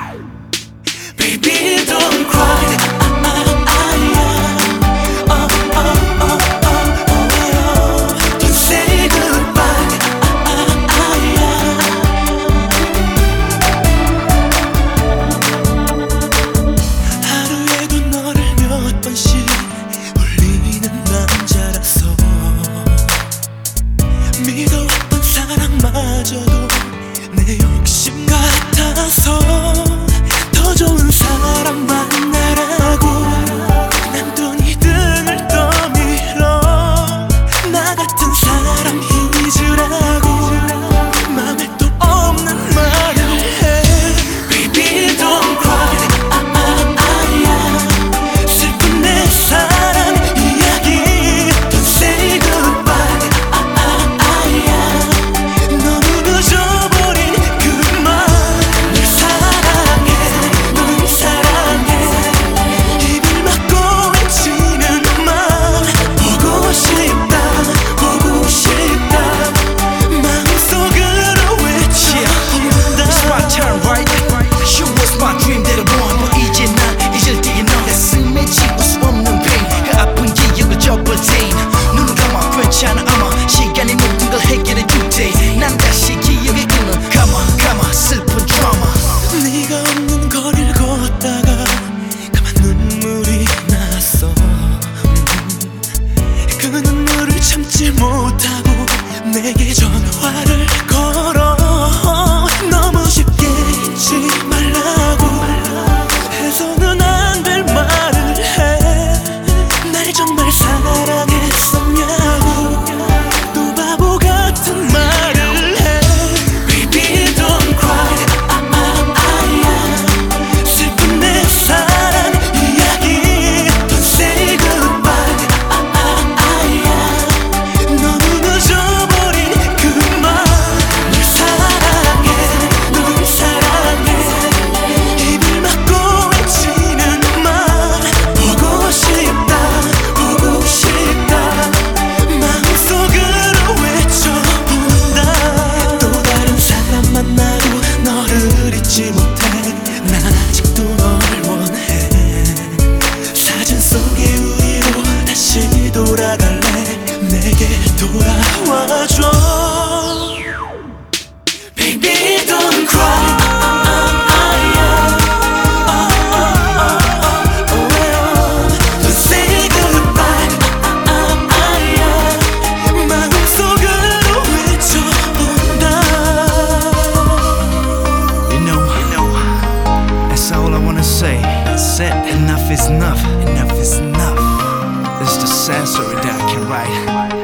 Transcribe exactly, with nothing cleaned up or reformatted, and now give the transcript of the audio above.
Baby don't cry. 믿어왔던 사랑마저도 내 욕심 같아서 더 좋은 사람 만나라고 난 돈이 등을 떠밀어 나 같은 사람 잊으라고 맘에 또 없는 말을 해. Baby don't cry. 슬픈 내 사랑 이야기 Don't say goodbye. 참지 못하고 내게 전화를 걸어 너무 쉽게 잊지 말라고 해서는 안 될 말을 해. 날 정말 사랑했었냐고 또 바보 같은 말을 해. Baby don't cry. 슬픈 내 사랑 이야기 Don't say goodbye. 잊지 못해 난 아직도 널 원해. 사진 속의 우리로 다시 돌아갈래. 내게 돌아와줘. Baby don't cry. Enough is enough, enough is enough. This is the sad story that I can write.